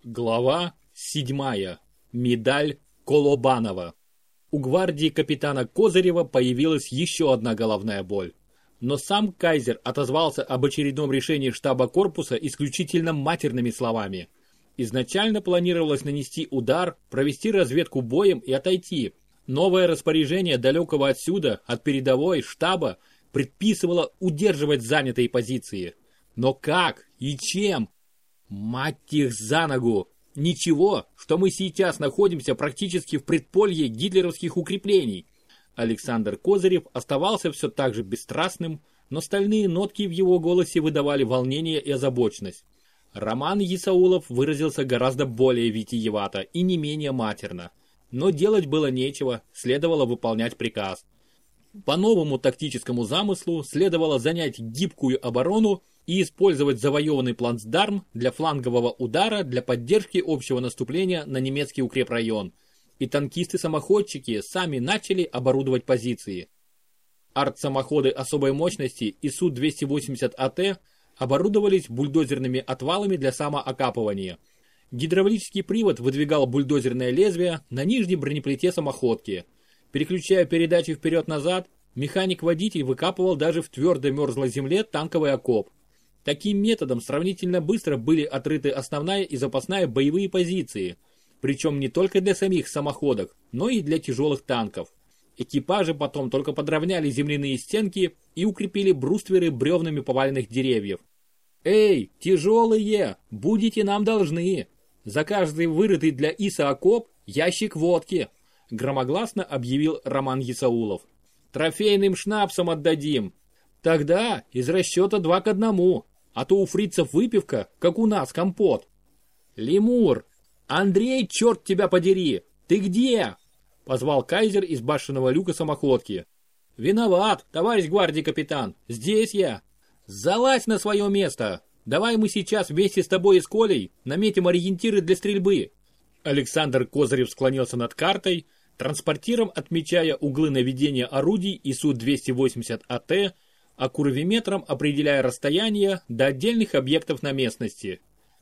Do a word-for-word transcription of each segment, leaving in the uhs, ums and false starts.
Глава седьмая. Медаль Колобанова. У гвардии капитана Козырева появилась еще одна головная боль. Но сам кайзер отозвался об очередном решении штаба корпуса исключительно матерными словами. Изначально планировалось нанести удар, провести разведку боем и отойти. Новое распоряжение далекого отсюда, от передовой, штаба, предписывало удерживать занятые позиции. Но как и чем? Мать их за ногу! Ничего, что мы сейчас находимся практически в предполье гитлеровских укреплений. Александр Козырев оставался все так же бесстрастным, но стальные нотки в его голосе выдавали волнение и озабоченность. Роман Исаулов выразился гораздо более витиевато и не менее матерно. Но делать было нечего, следовало выполнять приказ. По новому тактическому замыслу следовало занять гибкую оборону и использовать завоеванный плацдарм для флангового удара для поддержки общего наступления на немецкий укрепрайон. И танкисты-самоходчики сами начали оборудовать позиции. Арт-самоходы особой мощности и Су двести восемьдесят А Т оборудовались бульдозерными отвалами для самоокапывания. Гидравлический привод выдвигал бульдозерное лезвие на нижней бронеплите самоходки. Переключая передачи вперед-назад, механик-водитель выкапывал даже в твердой мерзлой земле танковый окоп. Таким методом сравнительно быстро были отрыты основная и запасная боевые позиции, причем не только для самих самоходок, но и для тяжелых танков. Экипажи потом только подровняли земляные стенки и укрепили брустверы бревнами поваленных деревьев. «Эй, тяжелые, будете нам должны! За каждый вырытый для ИСа окоп ящик водки!» громогласно объявил Роман Исаулов. «Трофейным шнапсом отдадим. Тогда из расчета два к одному, а то у фрицев выпивка, как у нас компот». «Лемур! Андрей, черт тебя подери! Ты где?» позвал кайзер из башенного люка самоходки. «Виноват, товарищ гвардии капитан, здесь я. Залазь на свое место. Давай мы сейчас вместе с тобой и с Колей наметим ориентиры для стрельбы». Александр Козырев склонился над картой, транспортиром отмечая углы наведения орудий и Су двести восемьдесят А Т, а курвиметром определяя расстояние до отдельных объектов на местности.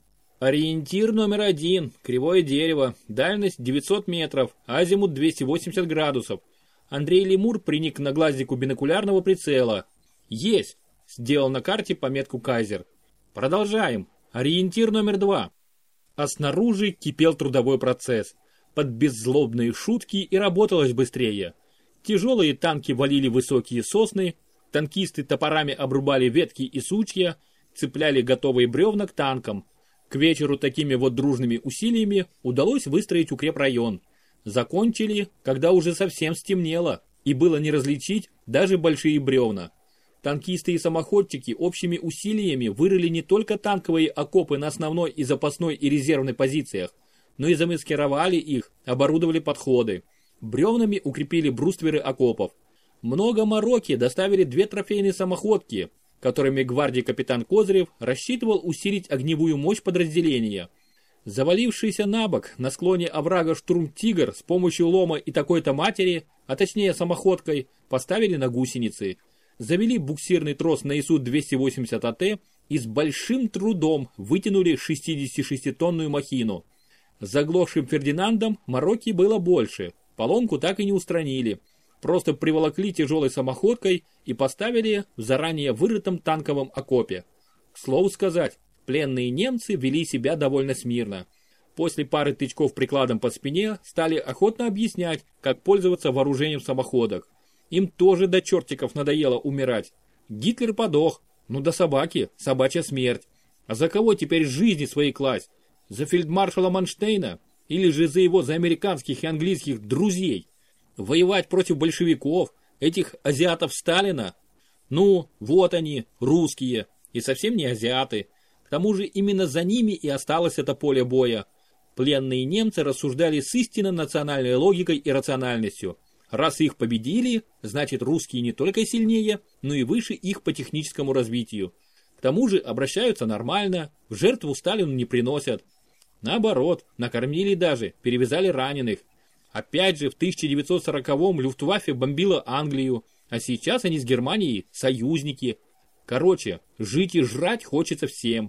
Ориентир номер один, кривое дерево, дальность девятьсот метров, азимут двести восемьдесят градусов. Андрей Лемур приник на глазику бинокулярного прицела. Есть! Сделал на карте пометку кайзер. Продолжаем. Ориентир номер два. А снаружи кипел трудовой процесс. Под беззлобные шутки и работалось быстрее. Тяжелые танки валили высокие сосны, танкисты топорами обрубали ветки и сучья, цепляли готовые бревна к танкам. К вечеру такими вот дружными усилиями удалось выстроить укрепрайон. Закончили, когда уже совсем стемнело, и было не различить даже большие бревна. Танкисты и самоходчики общими усилиями вырыли не только танковые окопы на основной и запасной и резервной позициях, но и замаскировали их, оборудовали подходы. Бревнами укрепили брустверы окопов. Много мороки доставили две трофейные самоходки, которыми гвардии капитан Козырев рассчитывал усилить огневую мощь подразделения. Завалившийся на бок на склоне оврага штурм-тигр с помощью лома и такой-то матери, а точнее самоходкой, поставили на гусеницы. Завели буксирный трос на Ису двести восемьдесят А Т и с большим трудом вытянули шестидесятишеститонную махину. С заглохшим Фердинандом мороки было больше, поломку так и не устранили. Просто приволокли тяжелой самоходкой и поставили в заранее вырытом танковом окопе. К слову сказать, пленные немцы вели себя довольно смирно. После пары тычков прикладом по спине стали охотно объяснять, как пользоваться вооружением самоходок. Им тоже до чертиков надоело умирать. Гитлер подох, ну до собаки, собачья смерть. А за кого теперь жизни свои класть? За фельдмаршала Манштейна? Или же за его заамериканских и английских друзей? Воевать против большевиков, этих азиатов Сталина? Ну, вот они, русские, и совсем не азиаты. К тому же именно за ними и осталось это поле боя. Пленные немцы рассуждали с истинно национальной логикой и рациональностью. Раз их победили, значит русские не только сильнее, но и выше их по техническому развитию. К тому же обращаются нормально, в жертву Сталину не приносят. Наоборот, накормили даже, перевязали раненых. Опять же, в тысяча девятьсот сороковом Люфтваффе бомбила Англию, а сейчас они с Германией союзники. Короче, жить и жрать хочется всем.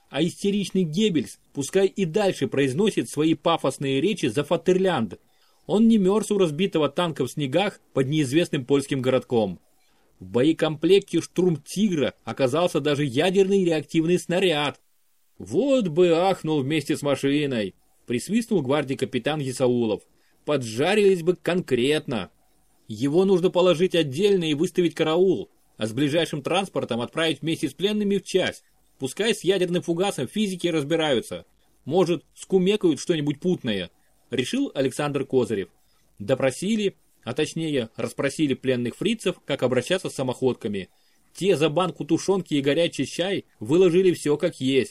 А истеричный Геббельс пускай и дальше произносит свои пафосные речи за Фатерлянд. Он не мерз у разбитого танка в снегах под неизвестным польским городком. В боекомплекте «Штурм-Тигра» оказался даже ядерный реактивный снаряд. Вот бы ахнул вместе с машиной, присвистнул гвардии капитан Исаулов. Поджарились бы конкретно. Его нужно положить отдельно и выставить караул, а с ближайшим транспортом отправить вместе с пленными в часть. Пускай с ядерным фугасом физики разбираются. Может, скумекают что-нибудь путное, решил Александр Козырев. Допросили, а точнее расспросили пленных фрицев, как обращаться с самоходками. Те за банку тушенки и горячий чай выложили все как есть.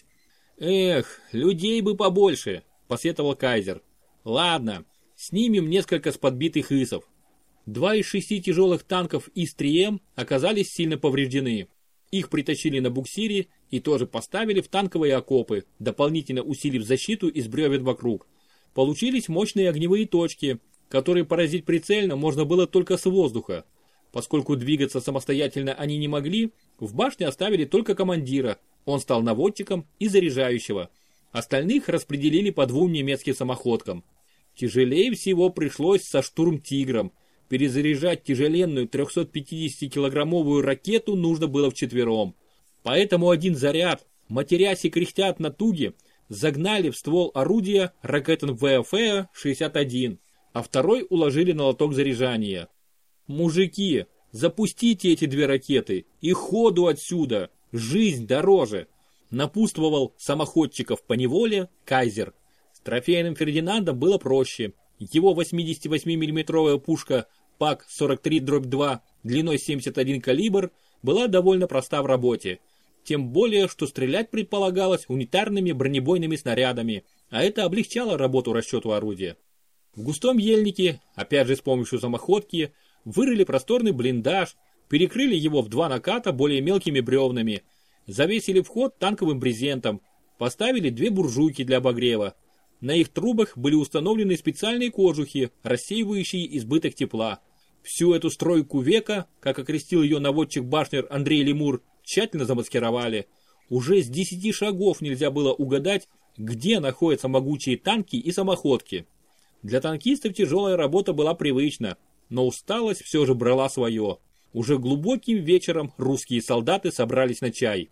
Эх, людей бы побольше, посетовал Кайзер. Ладно, снимем несколько с подбитых исов. Два из шести тяжелых танков И С три М оказались сильно повреждены. Их притащили на буксире и тоже поставили в танковые окопы, дополнительно усилив защиту из бревен вокруг. Получились мощные огневые точки, которые поразить прицельно можно было только с воздуха. Поскольку двигаться самостоятельно они не могли, в башне оставили только командира, он стал наводчиком и заряжающего. Остальных распределили по двум немецким самоходкам. Тяжелее всего пришлось со «Штурм-Тигром». Перезаряжать тяжеленную трехсотпятидесятикилограммовую ракету нужно было вчетвером. Поэтому один заряд, матерясь и кряхтя от натуги, загнали в ствол орудия ракетен вэ эф шестьдесят один, а второй уложили на лоток заряжания. «Мужики, запустите эти две ракеты и ходу отсюда, жизнь дороже», напутствовал самоходчиков по неволе Кайзер. С трофейным Фердинандом было проще. Его восьмидесятивосьмимиллиметровая пушка пак сорок три дробь два длиной семьдесят один калибр была довольно проста в работе. Тем более, что стрелять предполагалось унитарными бронебойными снарядами, а это облегчало работу расчету орудия. В густом ельнике, опять же с помощью самоходки, вырыли просторный блиндаж, перекрыли его в два наката более мелкими бревнами, завесили вход танковым брезентом, поставили две буржуйки для обогрева. На их трубах были установлены специальные кожухи, рассеивающие избыток тепла. Всю эту стройку века, как окрестил ее наводчик-башнер Андрей Лемур, тщательно замаскировали. Уже с десяти шагов нельзя было угадать, где находятся могучие танки и самоходки. Для танкистов тяжелая работа была привычна, но усталость все же брала свое. Уже глубоким вечером русские солдаты собрались на чай.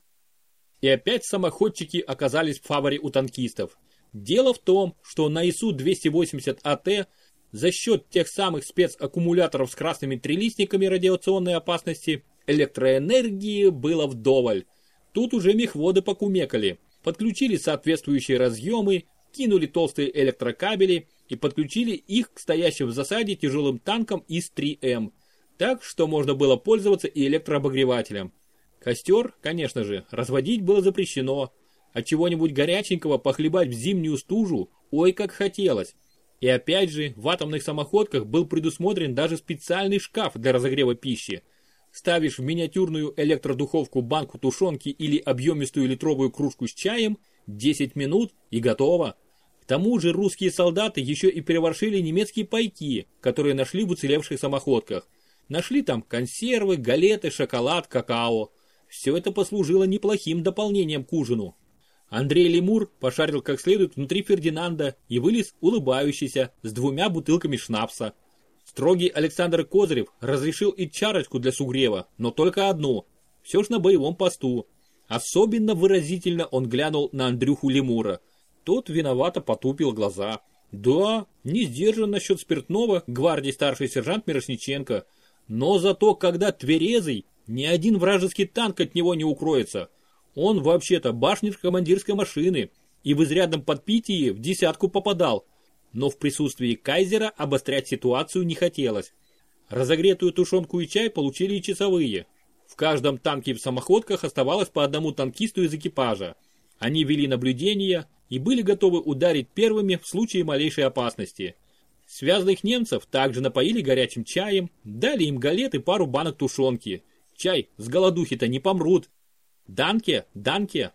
И опять самоходчики оказались в фаворе у танкистов. Дело в том, что на ИСу двести восемьдесят А Т за счет тех самых спецаккумуляторов с красными трилистниками радиационной опасности электроэнергии было вдоволь. Тут уже мехводы покумекали, подключили соответствующие разъемы, кинули толстые электрокабели и подключили их к стоящим в засаде тяжелым танкам И С три М, так что можно было пользоваться и электрообогревателем. Костер, конечно же, разводить было запрещено, а чего-нибудь горяченького похлебать в зимнюю стужу ой как хотелось. И опять же, в атомных самоходках был предусмотрен даже специальный шкаф для разогрева пищи. Ставишь в миниатюрную электродуховку банку тушенки или объемистую литровую кружку с чаем, десять минут и готово. К тому же русские солдаты еще и переворшили немецкие пайки, которые нашли в уцелевших самоходках. Нашли там консервы, галеты, шоколад, какао. Все это послужило неплохим дополнением к ужину. Андрей Лемур пошарил как следует внутри Фердинанда и вылез улыбающийся с двумя бутылками шнапса. Строгий Александр Козырев разрешил и чарочку для сугрева, но только одну. Все ж на боевом посту. Особенно выразительно он глянул на Андрюху Лемура. Тот виновато потупил глаза. Да, не сдержан насчет спиртного гвардии старший сержант Мирошниченко. Но зато, когда тверезый, ни один вражеский танк от него не укроется. Он вообще-то башнер командирской машины и в изрядном подпитии в десятку попадал. Но в присутствии Кайзера обострять ситуацию не хотелось. Разогретую тушенку и чай получили и часовые. В каждом танке и в самоходках оставалось по одному танкисту из экипажа. Они вели наблюдение и были готовы ударить первыми в случае малейшей опасности. Связанных немцев также напоили горячим чаем, дали им галет и пару банок тушенки. Чай, с голодухи-то не помрут. Данке, данке,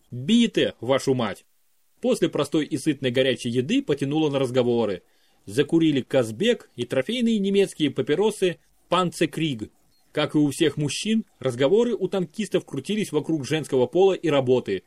бите, вашу мать. После простой и сытной горячей еды потянуло на разговоры. Закурили Казбек и трофейные немецкие папиросы Панцекриг. Как и у всех мужчин, разговоры у танкистов крутились вокруг женского пола и работы.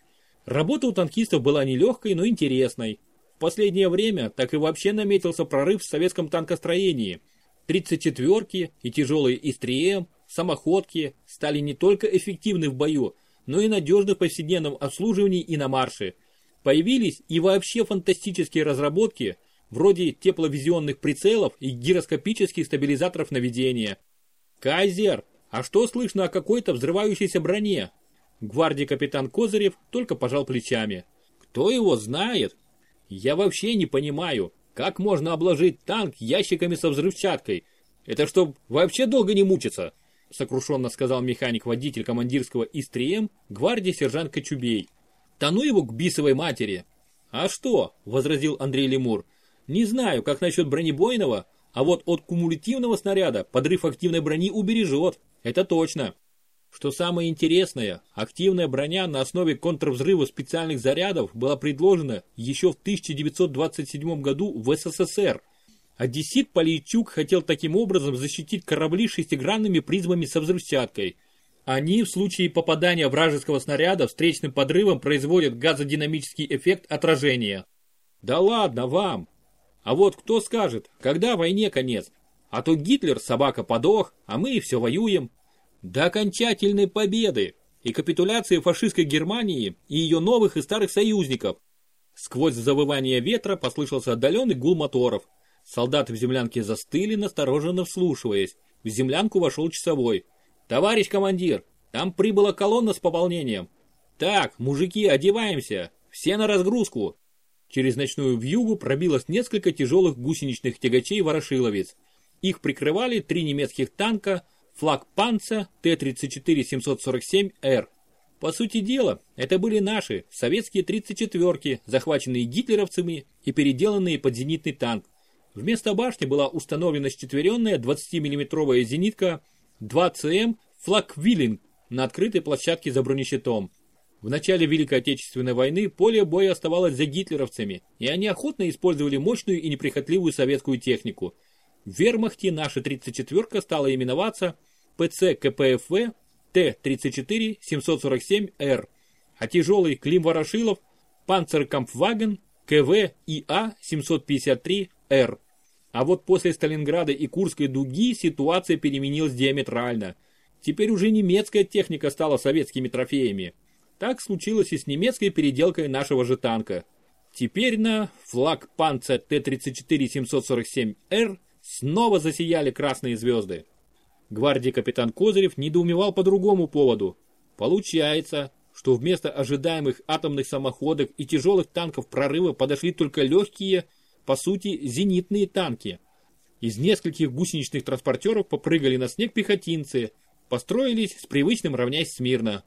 Работа у танкистов была нелегкой, но интересной. В последнее время так и вообще наметился прорыв в советском танкостроении. тридцать четвёрки и тяжелые ИС-три М, самоходки стали не только эффективны в бою, но и надежны в повседневном обслуживании и на марше. Появились и вообще фантастические разработки, вроде тепловизионных прицелов и гироскопических стабилизаторов наведения. «Кайзер, а что слышно о какой-то взрывающейся броне?» Гвардии капитан Козырев только пожал плечами. «Кто его знает? Я вообще не понимаю, как можно обложить танк ящиками со взрывчаткой. Это чтоб вообще долго не мучиться», сокрушенно сказал механик-водитель командирского ИС-три М гвардии сержант Кочубей. «Да ну его к бисовой матери!» «А что?» – возразил Андрей Лемур. «Не знаю, как насчет бронебойного, а вот от кумулятивного снаряда подрыв активной брони убережет. Это точно». Что самое интересное, активная броня на основе контрвзрыва специальных зарядов была предложена еще в тысяча девятьсот двадцать седьмом году в СССР. Одессит Полейчук хотел таким образом защитить корабли шестигранными призмами со взрывчаткой. Они в случае попадания вражеского снаряда встречным подрывом производят газодинамический эффект отражения. Да ладно вам! А вот кто скажет, когда войне конец? А то Гитлер собака подох, а мы и все воюем. До окончательной победы и капитуляции фашистской Германии и ее новых и старых союзников. Сквозь завывание ветра послышался отдаленный гул моторов. Солдаты в землянке застыли, настороженно вслушиваясь. В землянку вошел часовой. «Товарищ командир, там прибыла колонна с пополнением. Так, мужики, одеваемся, все на разгрузку». Через ночную вьюгу пробилось несколько тяжелых гусеничных тягачей-ворошиловец. Их прикрывали три немецких танка, флаг Панца Т тридцать четыре семьсот сорок семь Р. По сути дела, это были наши, советские тридцать четвёрки, захваченные гитлеровцами и переделанные под зенитный танк. Вместо башни была установлена счетверенная двадцатимиллиметровая зенитка два Ц М «Флаг-Виллинг» на открытой площадке за бронещитом. В начале Великой Отечественной войны поле боя оставалось за гитлеровцами, и они охотно использовали мощную и неприхотливую советскую технику. В вермахте наша тридцать четвёрка стала именоваться П Ц К П Ф В Т тридцать четыре семьсот сорок семь Р, а тяжелый Клим-Ворошилов Панцеркампфваген К В И А семьсот пятьдесят три Р. А вот после Сталинграда и Курской дуги ситуация переменилась диаметрально. Теперь уже немецкая техника стала советскими трофеями. Так случилось и с немецкой переделкой нашего же танка. Теперь на флаг Панца Т тридцать четыре семьсот сорок семь Р снова засияли красные звезды. Гвардии капитан Козырев недоумевал по другому поводу. Получается, что вместо ожидаемых атомных самоходок и тяжелых танков прорыва подошли только легкие, по сути, зенитные танки. Из нескольких гусеничных транспортеров попрыгали на снег пехотинцы, построились с привычным равняясь смирно.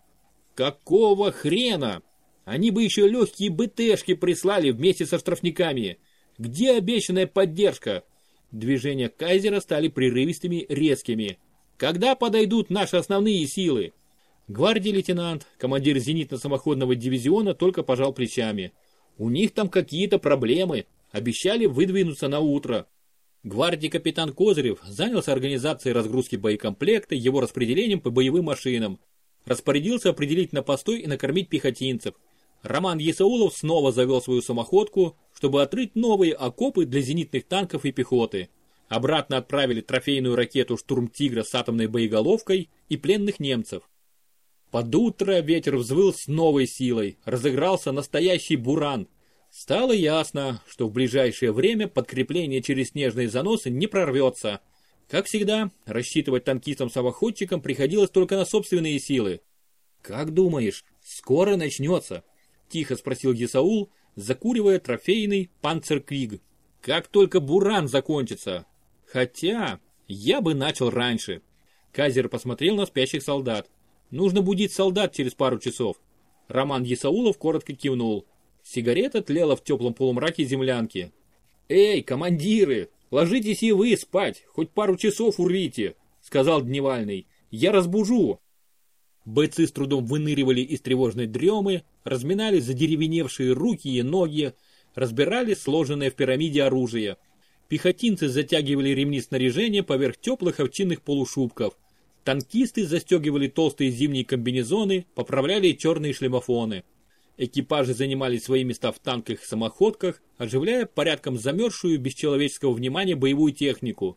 Какого хрена? Они бы еще легкие Б Т шки прислали вместе со штрафниками. Где обещанная поддержка? Движения Кайзера стали прерывистыми, резкими. Когда подойдут наши основные силы? Гвардии лейтенант, командир зенитно-самоходного дивизиона, только пожал плечами. У них там какие-то проблемы. Обещали выдвинуться на утро. Гвардии капитан Козырев занялся организацией разгрузки боекомплекта, его распределением по боевым машинам. Распорядился определить на постой и накормить пехотинцев. Роман Есаулов снова завел свою самоходку, чтобы отрыть новые окопы для зенитных танков и пехоты. Обратно отправили трофейную ракету «Штурм-Тигра» с атомной боеголовкой и пленных немцев. Под утро ветер взвыл с новой силой, разыгрался настоящий буран. Стало ясно, что в ближайшее время подкрепление через снежные заносы не прорвется. Как всегда, рассчитывать танкистам-самоходчикам приходилось только на собственные силы. «Как думаешь, скоро начнется?» – тихо спросил Есаул, закуривая трофейный «Панцеркриг». «Как только буран закончится. Хотя, я бы начал раньше». Кайзер посмотрел на спящих солдат. «Нужно будить солдат через пару часов». Роман Есаулов коротко кивнул. Сигарета тлела в теплом полумраке землянки. «Эй, командиры, ложитесь и вы спать, хоть пару часов урвите», — сказал Дневальный. «Я разбужу». Бойцы с трудом выныривали из тревожной дремы, разминали задеревеневшие руки и ноги, разбирали сложенное в пирамиде оружие. Пехотинцы затягивали ремни снаряжения поверх теплых овчинных полушубков. Танкисты застегивали толстые зимние комбинезоны, поправляли черные шлемофоны. Экипажи занимали свои места в танках и самоходках, оживляя порядком замерзшую без человеческого внимания боевую технику.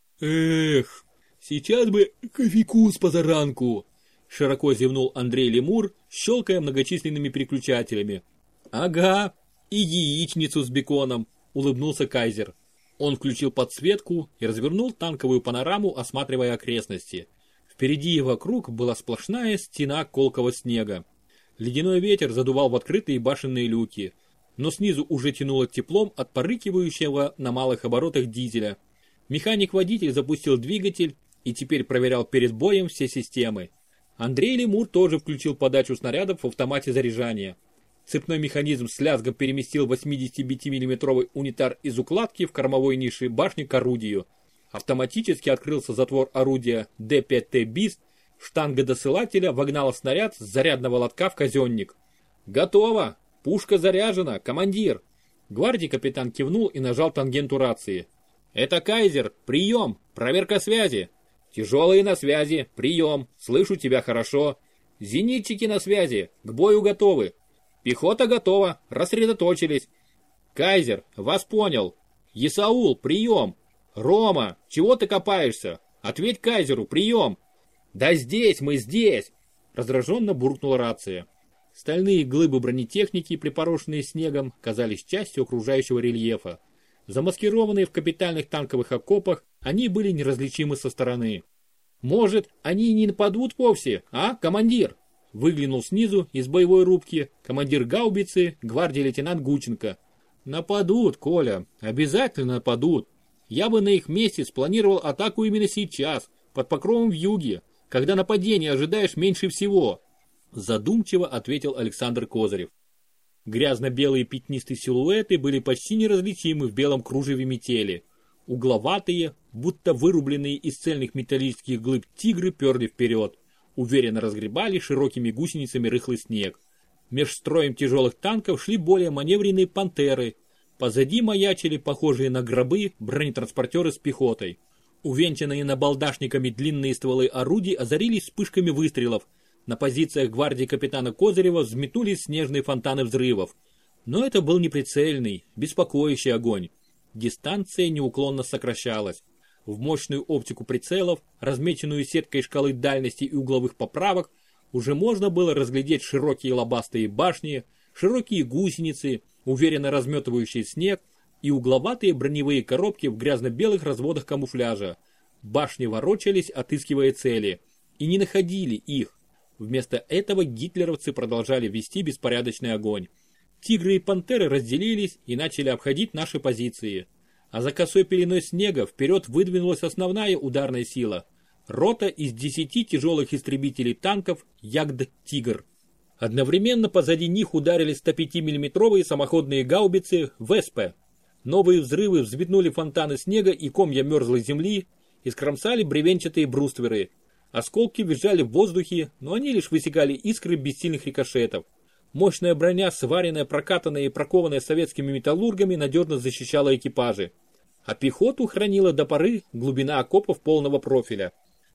«Эх, сейчас бы кофейку с позаранку!» Широко зевнул Андрей Лемур, щелкая многочисленными переключателями. «Ага, и яичницу с беконом», — улыбнулся Кайзер. Он включил подсветку и развернул танковую панораму, осматривая окрестности. Впереди и вокруг была сплошная стена колкого снега. Ледяной ветер задувал в открытые башенные люки, но снизу уже тянуло теплом от порыкивающего на малых оборотах дизеля. Механик-водитель запустил двигатель и теперь проверял перед боем все системы. Андрей Лемур тоже включил подачу снарядов в автомате заряжания. Цепной механизм с лязгом переместил восьмидесятипятимиллиметровый унитар из укладки в кормовой нише башни к орудию. Автоматически открылся затвор орудия дэ пять тэ БИС, штанга досылателя вогнала снаряд с зарядного лотка в казенник. «Готово! Пушка заряжена, командир!» Гвардии капитан кивнул и нажал тангенту рации. «Это Кайзер! Прием! Проверка связи! Тяжелые на связи! Прием! Слышу тебя хорошо! Зенитчики на связи! К бою готовы! Пехота готова! Рассредоточились! Кайзер, вас понял! Исаул, прием! Рома, чего ты копаешься? Ответь Кайзеру, прием!» «Да здесь мы, здесь!» Раздраженно буркнула рация. Стальные глыбы бронетехники, припорошенные снегом, казались частью окружающего рельефа. Замаскированные в капитальных танковых окопах, они были неразличимы со стороны. «Может, они и не нападут вовсе, а, командир?» Выглянул снизу из боевой рубки командир гаубицы, гвардии лейтенант Гученко. «Нападут, Коля, обязательно нападут. Я бы на их месте спланировал атаку именно сейчас, под покровом вьюги, когда нападение ожидаешь меньше всего», задумчиво ответил Александр Козырев. Грязно-белые пятнистые силуэты были почти неразличимы в белом кружеве метели. Угловатые, будто вырубленные из цельных металлических глыб тигры перли вперед, уверенно разгребали широкими гусеницами рыхлый снег. Меж строем тяжелых танков шли более маневренные пантеры. Позади маячили похожие на гробы бронетранспортеры с пехотой. Увенчанные набалдашниками длинные стволы орудий озарились вспышками выстрелов. На позициях гвардии капитана Козырева взметнулись снежные фонтаны взрывов. Но это был неприцельный, беспокоящий огонь. Дистанция неуклонно сокращалась. В мощную оптику прицелов, размеченную сеткой шкалы дальности и угловых поправок, уже можно было разглядеть широкие лобастые башни, широкие гусеницы, уверенно разметывающие снег, и угловатые броневые коробки в грязно-белых разводах камуфляжа. Башни ворочались, отыскивая цели, и не находили их. Вместо этого гитлеровцы продолжали вести беспорядочный огонь. Тигры и пантеры разделились и начали обходить наши позиции. А за косой пеленой снега вперед выдвинулась основная ударная сила. Рота из десяти тяжелых истребителей танков Ягд-Тигр. Одновременно позади них ударили стопятимиллиметровые самоходные гаубицы ВСП. Новые взрывы взметнули фонтаны снега и комья мерзлой земли, и скромсали бревенчатые брустверы. Осколки визжали в воздухе, но они лишь высекали искры бессильных рикошетов. Мощная броня, сваренная, прокатанная и прокованная советскими металлургами, надежно защищала экипажи. А пехоту хранила до поры глубина окопов полного профиля.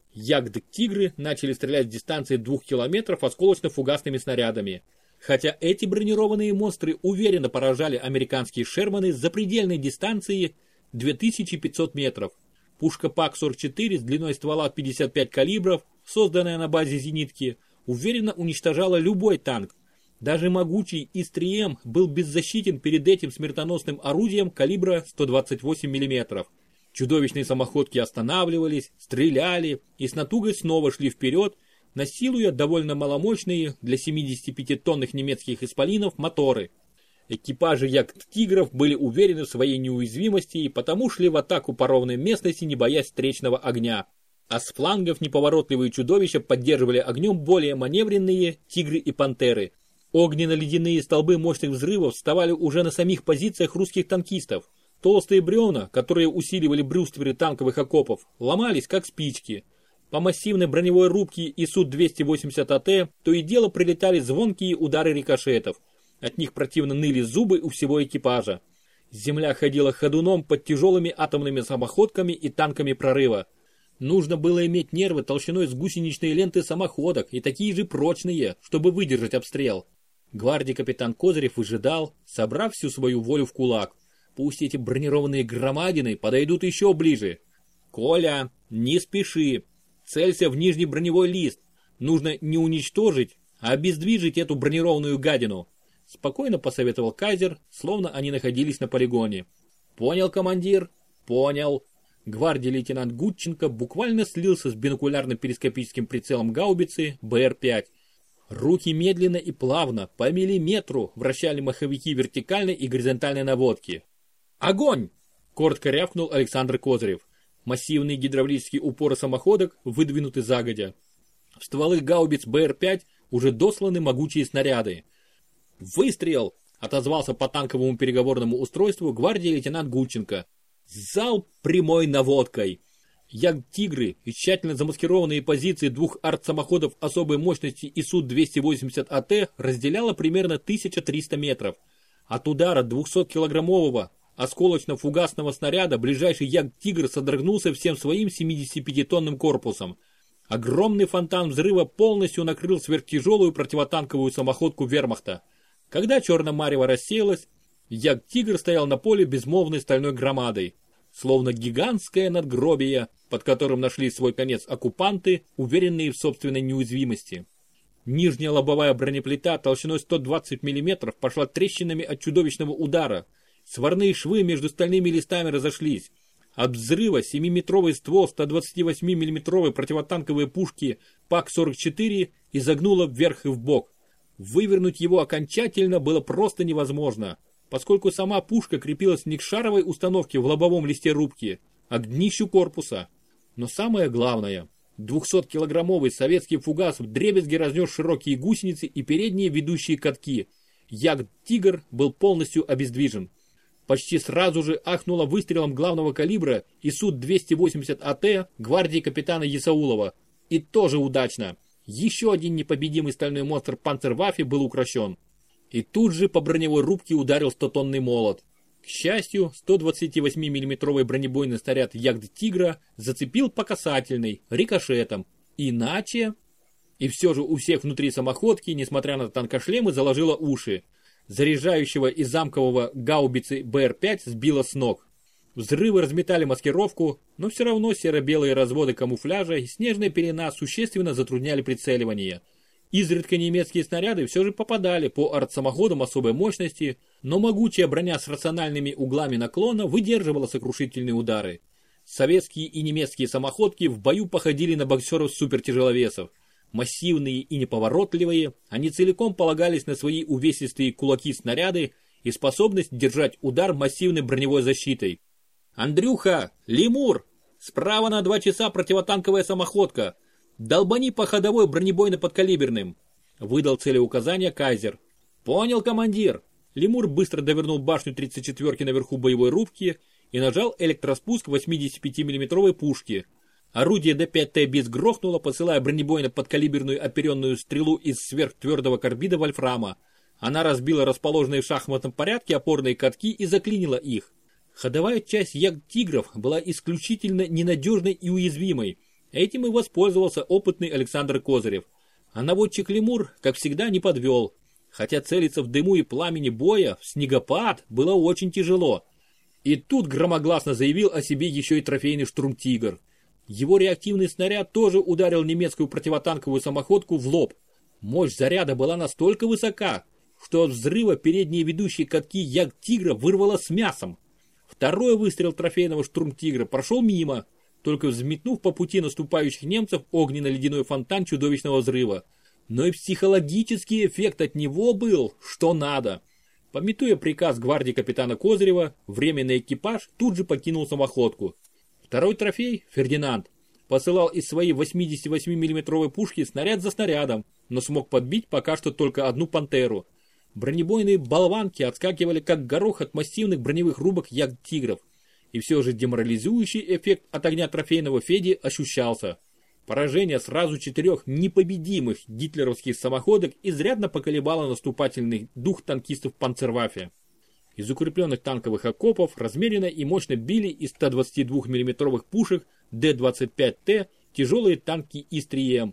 Ягд-тигры начали стрелять с дистанции двух километров осколочно-фугасными снарядами. Хотя эти бронированные монстры уверенно поражали американские Шерманы с запредельной дистанции две тысячи пятьсот метров. Пушка пак сорок четыре с длиной ствола пятьдесят пять калибров, созданная на базе зенитки, уверенно уничтожала любой танк. Даже могучий И С три М был беззащитен перед этим смертоносным орудием калибра сто двадцать восемь миллиметров. Чудовищные самоходки останавливались, стреляли и с натугой снова шли вперед, насилуя довольно маломощные для семидесятипятитонных немецких исполинов моторы. Экипажи Ягд-тигров были уверены в своей неуязвимости и потому шли в атаку по ровной местности, не боясь встречного огня. А с флангов неповоротливые чудовища поддерживали огнем более маневренные тигры и пантеры. Огненно-ледяные столбы мощных взрывов вставали уже на самих позициях русских танкистов. Толстые бревна, которые усиливали брустверы танковых окопов, ломались как спички. По массивной броневой рубке И Су двести восемьдесят А Т то и дело прилетали звонкие удары рикошетов. От них противно ныли зубы у всего экипажа. Земля ходила ходуном под тяжелыми атомными самоходками и танками прорыва. Нужно было иметь нервы толщиной с гусеничные ленты самоходок и такие же прочные, чтобы выдержать обстрел. Гвардии капитан Козырев выжидал, собрав всю свою волю в кулак. Пусть эти бронированные громадины подойдут еще ближе. Коля, не спеши. Целься в нижний броневой лист. Нужно не уничтожить, а обездвижить эту бронированную гадину. Спокойно посоветовал Кайзер, словно они находились на полигоне. Понял, командир? Понял. Гвардии лейтенант Гудченко буквально слился с бинокулярным перископическим прицелом гаубицы Бэ Эр пять. Руки медленно и плавно, по миллиметру, вращали маховики вертикальной и горизонтальной наводки. «Огонь!» – коротко рявкнул Александр Козырев. Массивные гидравлические упоры самоходок выдвинуты загодя. В стволы гаубиц Бэ Эр пять уже досланы могучие снаряды. «Выстрел!» – отозвался по танковому переговорному устройству гвардии лейтенант Гудченко. «Залп прямой наводкой!» Ягд-тигры и тщательно замаскированные позиции двух арт-самоходов особой мощности И Су двести восемьдесят А Т разделяло примерно тысяча триста метров. От удара двухсоткилограммового осколочно-фугасного снаряда ближайший Ягд-тигр содрогнулся всем своим семидесятипятитонным корпусом. Огромный фонтан взрыва полностью накрыл сверхтяжелую противотанковую самоходку вермахта. Когда черное марево рассеялось, Ягд-тигр стоял на поле безмолвной стальной громадой. Словно гигантское надгробие, под которым нашли свой конец оккупанты, уверенные в собственной неуязвимости. Нижняя лобовая бронеплита толщиной сто двадцать миллиметров пошла трещинами от чудовищного удара. Сварные швы между стальными листами разошлись. От взрыва семиметровый ствол сто двадцативосьмимиллиметровой противотанковой пушки Пак сорок четыре изогнуло вверх и вбок. Вывернуть его окончательно было просто невозможно, поскольку сама пушка крепилась не к шаровой установке в лобовом листе рубки, а к днищу корпуса. Но самое главное, двухсоткилограммовый советский фугас вдребезги разнес широкие гусеницы и передние ведущие катки. Ягд-тигр был полностью обездвижен. Почти сразу же ахнула выстрелом главного калибра И Су двести восемьдесят А Т гвардии капитана Есаулова. И тоже удачно. Еще один непобедимый стальной монстр Панцерваффе был укращен. И тут же по броневой рубке ударил стотонный молот. К счастью, сто двадцативосьмимиллиметровый бронебойный снаряд Ягд-тигра зацепил по касательной, рикошетом. Иначе... И все же у всех внутри самоходки, несмотря на танкошлемы, заложило уши. Заряжающего из замкового гаубицы Бэ Эр пять сбило с ног. Взрывы разметали маскировку, но все равно серо-белые разводы камуфляжа и снежная пелена существенно затрудняли прицеливание. Изредка немецкие снаряды все же попадали по артсамоходам особой мощности, но могучая броня с рациональными углами наклона выдерживала сокрушительные удары. Советские и немецкие самоходки в бою походили на боксеров супертяжеловесов. Массивные и неповоротливые, они целиком полагались на свои увесистые кулаки-снаряды и способность держать удар массивной броневой защитой. «Андрюха! Лемур! Справа на два часа противотанковая самоходка! Долбани по ходовой бронебойно-подкалиберным!» Выдал целеуказание Кайзер. «Понял, командир!» Лемур быстро довернул башню тридцать четвёрки наверху боевой рубки и нажал электроспуск восьмидесятипятимиллиметровой пушки. Орудие Д пять Т БИС грохнуло, посылая бронебойно-подкалиберную оперенную стрелу из сверхтвердого карбида вольфрама. Она разбила расположенные в шахматном порядке опорные катки и заклинила их. Ходовая часть Ягд-тигров была исключительно ненадежной и уязвимой. Этим и воспользовался опытный Александр Козырев. А наводчик Лемур, как всегда, не подвел. Хотя целиться в дыму и пламени боя в снегопад было очень тяжело. И тут громогласно заявил о себе еще и трофейный штурмтигр. Его реактивный снаряд тоже ударил немецкую противотанковую самоходку в лоб. Мощь заряда была настолько высока, что от взрыва передние ведущие катки Ягд-тигра вырвало с мясом. Второй выстрел трофейного штурмтигра прошел мимо, только взметнув по пути наступающих немцев огненно-ледяной фонтан чудовищного взрыва. Но и психологический эффект от него был, что надо. Памятуя приказ гвардии капитана Козырева, временный экипаж тут же покинул самоходку. Второй трофей, Фердинанд, посылал из своей восьмидесятивосьмимиллиметровой пушки снаряд за снарядом, но смог подбить пока что только одну пантеру. Бронебойные болванки отскакивали как горох от массивных броневых рубок Ягд-тигров. И все же деморализующий эффект от огня трофейного Феди ощущался. Поражение сразу четырех непобедимых гитлеровских самоходок изрядно поколебало наступательный дух танкистов Панцерваффе. Из укрепленных танковых окопов размеренно и мощно били из ста двадцати двух миллиметровых пушек Д двадцать пять Т тяжелые танки И С три М.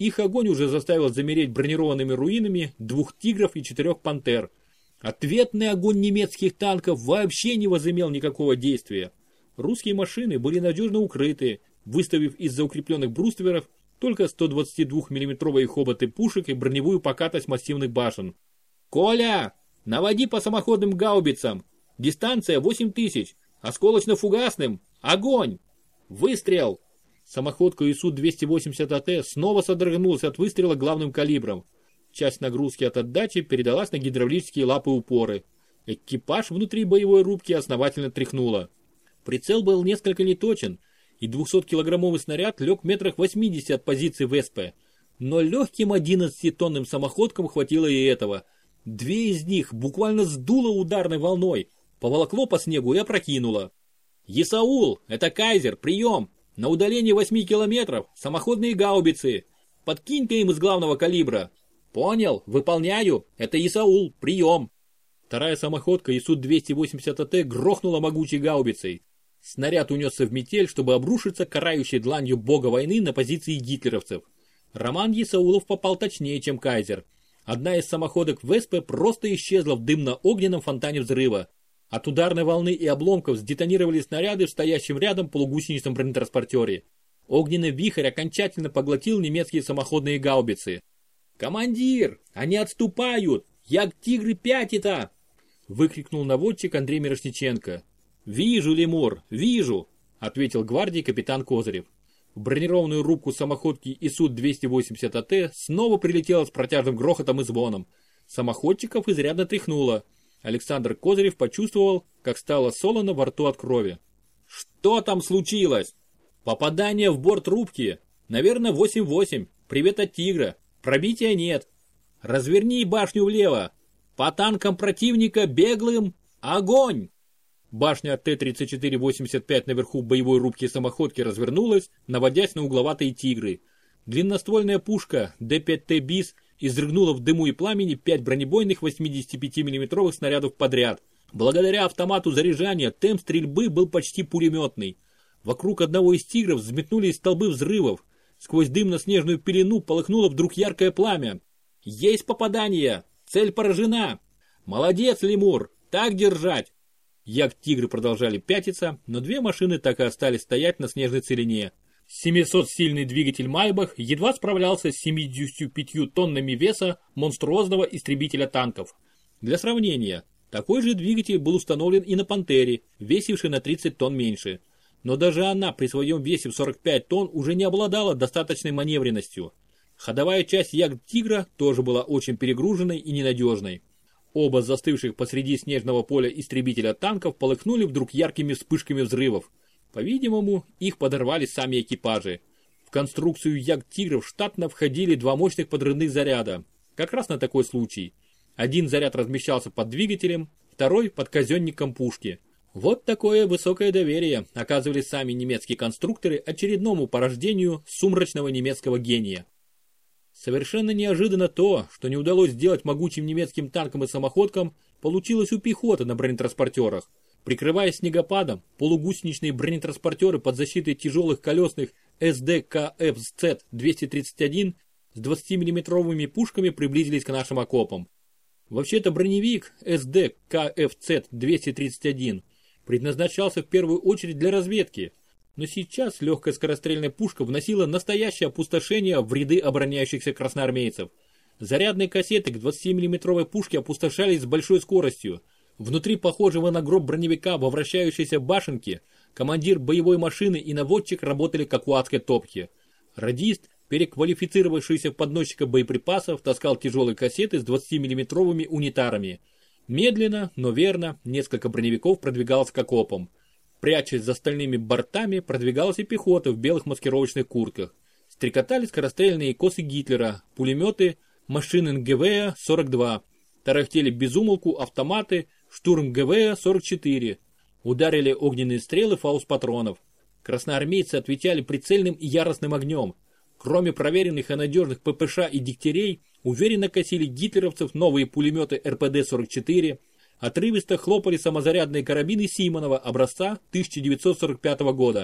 Их огонь уже заставил замереть бронированными руинами двух тигров и четырех пантер. Ответный огонь немецких танков вообще не возымел никакого действия. Русские машины были надежно укрыты, выставив из-за укрепленных брустверов только сто двадцатидвухмиллиметровые хоботы пушек и броневую покатость массивных башен. «Коля, наводи по самоходным гаубицам! Дистанция восемь тысяч! Осколочно-фугасным! Огонь! Выстрел!» Самоходка ИСУ двести восемьдесят АТ снова содрогнулась от выстрела главным калибром. Часть нагрузки от отдачи передалась на гидравлические лапы-упоры. Экипаж внутри боевой рубки основательно тряхнуло. Прицел был несколько неточен, и двухсоткилограммовый снаряд лег в метрах восьмидесяти от позиции ВСП. Но легким одиннадцатитонным самоходкам хватило и этого. Две из них буквально сдуло ударной волной, поволокло по снегу и опрокинуло. «Исаул, это Кайзер, прием! На удалении восьми километров самоходные гаубицы. Подкинь-ка им из главного калибра». «Понял, выполняю, это Исаул, прием». Вторая самоходка ИСУ двести восемьдесят АТ грохнула могучей гаубицей. Снаряд унесся в метель, чтобы обрушиться карающей дланью бога войны на позиции гитлеровцев. Роман Исаулов попал точнее, чем Кайзер. Одна из самоходок ВСП просто исчезла в дымно-огненном фонтане взрыва. От ударной волны и обломков сдетонировали снаряды в стоящем рядом полугусеничном бронетранспортере. Огненный вихрь окончательно поглотил немецкие самоходные гаубицы. «Командир, они отступают! Як-тигры пятита!» выкрикнул наводчик Андрей Мирошниченко. «Вижу, лемур, вижу!» ответил гвардии капитан Козырев. В бронированную рубку самоходки ИСУ двести восемьдесят АТ снова прилетело с протяжным грохотом и звоном. Самоходчиков изрядно тряхнуло. Александр Козырев почувствовал, как стало солоно во рту от крови. «Что там случилось?» «Попадание в борт рубки. Наверное, восемь восемь. Привет от Тигра. Пробития нет. Разверни башню влево. По танкам противника беглым. Огонь!» Башня Т тридцать четыре восемьдесят пять наверху боевой рубки самоходки развернулась, наводясь на угловатые тигры. Длинноствольная пушка Д пять Т БИС изрыгнула в дыму и пламени пять бронебойных восьмидесятипятимиллиметровых снарядов подряд. Благодаря автомату заряжания темп стрельбы был почти пулеметный. Вокруг одного из тигров взметнулись столбы взрывов. Сквозь дымно-снежную пелену полыхнуло вдруг яркое пламя. «Есть попадание! Цель поражена! Молодец, лемур! Так держать!» Як-тигры продолжали пятиться, но две машины так и остались стоять на снежной целине. семисотсильный двигатель Майбах едва справлялся с семьюдесятью пятью тоннами веса монструозного истребителя танков. Для сравнения, такой же двигатель был установлен и на Пантере, весившей на тридцать тонн меньше. Но даже она при своем весе в сорок пять тонн уже не обладала достаточной маневренностью. Ходовая часть Як-тигра тоже была очень перегруженной и ненадежной. Оба застывших посреди снежного поля истребителя танков полыхнули вдруг яркими вспышками взрывов. По-видимому, их подорвали сами экипажи. В конструкцию Як-тигров штатно входили два мощных подрывных заряда. Как раз на такой случай. Один заряд размещался под двигателем, второй под казенником пушки. Вот такое высокое доверие оказывали сами немецкие конструкторы очередному порождению сумрачного немецкого гения. Совершенно неожиданно то, что не удалось сделать могучим немецким танкам и самоходкам, получилось у пехоты на бронетранспортерах. Прикрываясь снегопадом, полугусеничные бронетранспортеры под защитой тяжелых колесных эс дэ ка эф зет двести тридцать один с двадцатимиллиметровыми пушками приблизились к нашим окопам. Вообще-то броневик эс дэ ка эф зет двести тридцать один предназначался в первую очередь для разведки, но сейчас легкая скорострельная пушка вносила настоящее опустошение в ряды обороняющихся красноармейцев. Зарядные кассеты к двадцатимиллиметровой пушке опустошались с большой скоростью. Внутри похожего на гроб броневика во вращающейся башенке командир боевой машины и наводчик работали как у адской топки. Радист, переквалифицировавшийся в подносчика боеприпасов, таскал тяжелые кассеты с двадцатимиллиметровыми унитарами. Медленно, но верно, несколько броневиков продвигалось к окопам. Прячась за стальными бортами, продвигалась и пехота в белых маскировочных куртках. Стрекотали скорострельные косы Гитлера, пулеметы, машины эн гэ вэ а сорок два. Тарахтели безумолку автоматы, штурм гэ вэ а сорок четыре. Ударили огненные стрелы фаус-патронов. Красноармейцы отвечали прицельным и яростным огнем. Кроме проверенных и надежных пэ пэ ша и дегтярей, уверенно косили гитлеровцев новые пулеметы эр пэ дэ сорок четыре, отрывисто хлопали самозарядные карабины Симонова образца тысяча девятьсот сорок пятого года.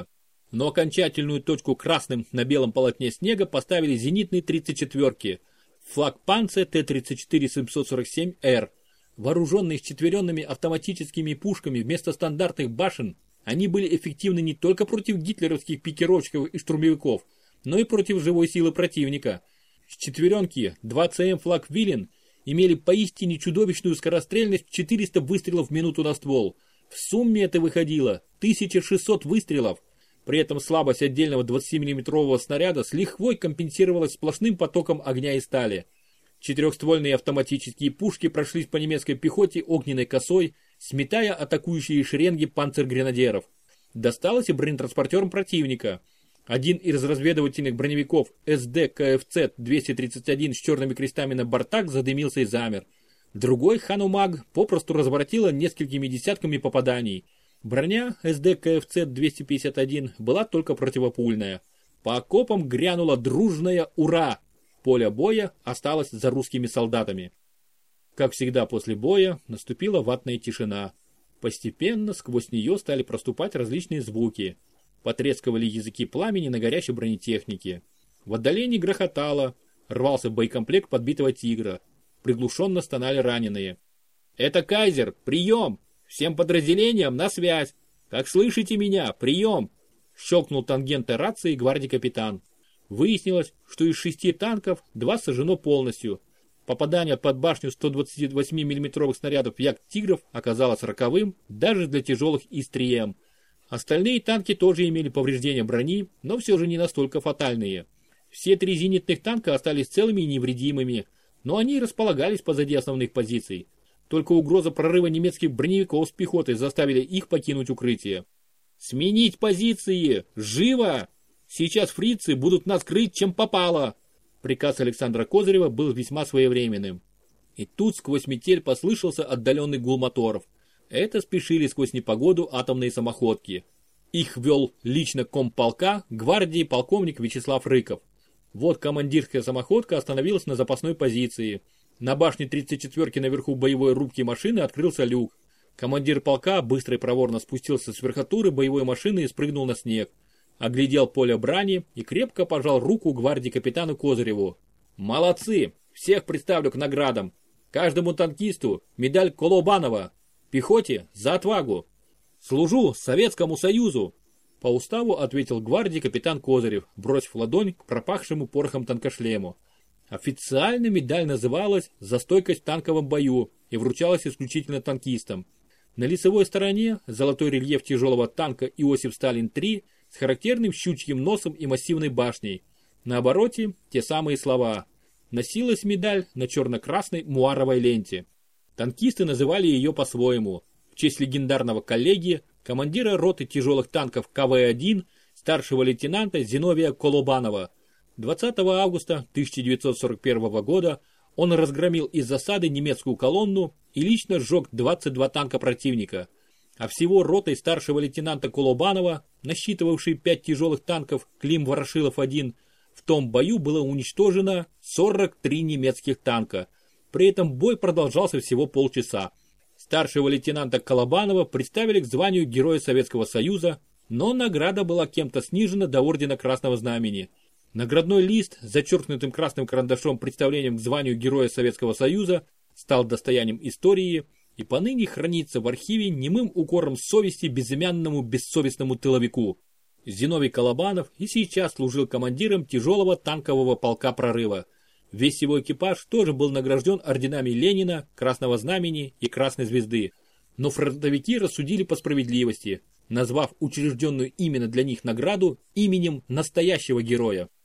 Но окончательную точку красным на белом полотне снега поставили зенитные тридцать четвёрки, флаг Панце Т тридцать четыре семьсот сорок семь Р. Вооруженные счетверенными автоматическими пушками вместо стандартных башен, они были эффективны не только против гитлеровских пикировщиков и штурмовиков, но и против живой силы противника. Счетверенки два Ц М флаг Вилен имели поистине чудовищную скорострельность четыреста выстрелов в минуту на ствол. В сумме это выходило тысяча шестьсот выстрелов. При этом слабость отдельного двадцатимиллиметрового снаряда с лихвой компенсировалась сплошным потоком огня и стали. Четырехствольные автоматические пушки прошлись по немецкой пехоте огненной косой, сметая атакующие шеренги панцергренадеров. Досталось и бронетранспортерам противника. Один из разведывательных броневиков С Д К Ф Ц двести тридцать один с черными крестами на бортах задымился и замер. Другой Ханумаг попросту разворотило несколькими десятками попаданий. Броня С Д К Ф Ц двести пятьдесят один была только противопульная. По окопам грянуло дружное «Ура!». Поле боя осталось за русскими солдатами. Как всегда после боя наступила ватная тишина. Постепенно сквозь нее стали проступать различные звуки. Потрескивали языки пламени на горящей бронетехнике. В отдалении грохотало, рвался боекомплект подбитого «Тигра». Приглушенно стонали раненые. «Это Кайзер! Прием! Всем подразделениям на связь! Как слышите меня? Прием!» Щелкнул тангентой рации гвардии капитан. Выяснилось, что из шести танков два сожжено полностью. Попадание под башню сто двадцать восемь миллиметровых снарядов Як-Тигров оказалось роковым даже для тяжелых И С три М. Остальные танки тоже имели повреждения брони, но все же не настолько фатальные. Все три зенитных танка остались целыми и невредимыми, но они располагались позади основных позиций. Только угроза прорыва немецких броневиков с пехотой заставили их покинуть укрытие. «Сменить позиции! Живо! Сейчас фрицы будут нас крыть, чем попало!» Приказ Александра Козырева был весьма своевременным. И тут сквозь метель послышался отдаленный гул моторов. Это спешили сквозь непогоду атомные самоходки. Их вел лично комполка гвардии полковник Вячеслав Рыков. Вот командирская самоходка остановилась на запасной позиции. На башне тридцать четвёрки наверху боевой рубки машины открылся люк. Командир полка быстро и проворно спустился с верхотуры боевой машины и спрыгнул на снег. Оглядел поле брани и крепко пожал руку гвардии капитану Козыреву. «Молодцы! Всех представлю к наградам! Каждому танкисту медаль Колобанова! Пехоте за отвагу! Служу Советскому Союзу!» По уставу ответил гвардии капитан Козырев, бросив ладонь к пропахшему порохом танкошлему. Официально медаль называлась «За стойкость в танковом бою» и вручалась исключительно танкистам. На лицевой стороне золотой рельеф тяжелого танка Иосиф Сталин-три с характерным щучьим носом и массивной башней. На обороте те самые слова. Носилась медаль на черно-красной муаровой ленте. Танкисты называли ее по-своему. В честь легендарного коллеги, командира роты тяжелых танков К В один, старшего лейтенанта Зиновия Колобанова. двадцатого августа тысяча девятьсот сорок первого года он разгромил из засады немецкую колонну и лично сжег двадцать два танка противника. А всего ротой старшего лейтенанта Колобанова, насчитывавшей пять тяжелых танков Клим-Ворошилов один, в том бою было уничтожено сорок три немецких танка. При этом бой продолжался всего полчаса. Старшего лейтенанта Колобанова представили к званию Героя Советского Союза, но награда была кем-то снижена до ордена Красного Знамени. Наградной лист с зачеркнутым красным карандашом представлением к званию Героя Советского Союза стал достоянием истории и поныне хранится в архиве немым укором совести безымянному бессовестному тыловику. Зиновий Колобанов и сейчас служил командиром тяжелого танкового полка прорыва. Весь его экипаж тоже был награжден орденами Ленина, Красного Знамени и Красной Звезды. Но фронтовики рассудили по справедливости, назвав учрежденную именно для них награду именем настоящего героя.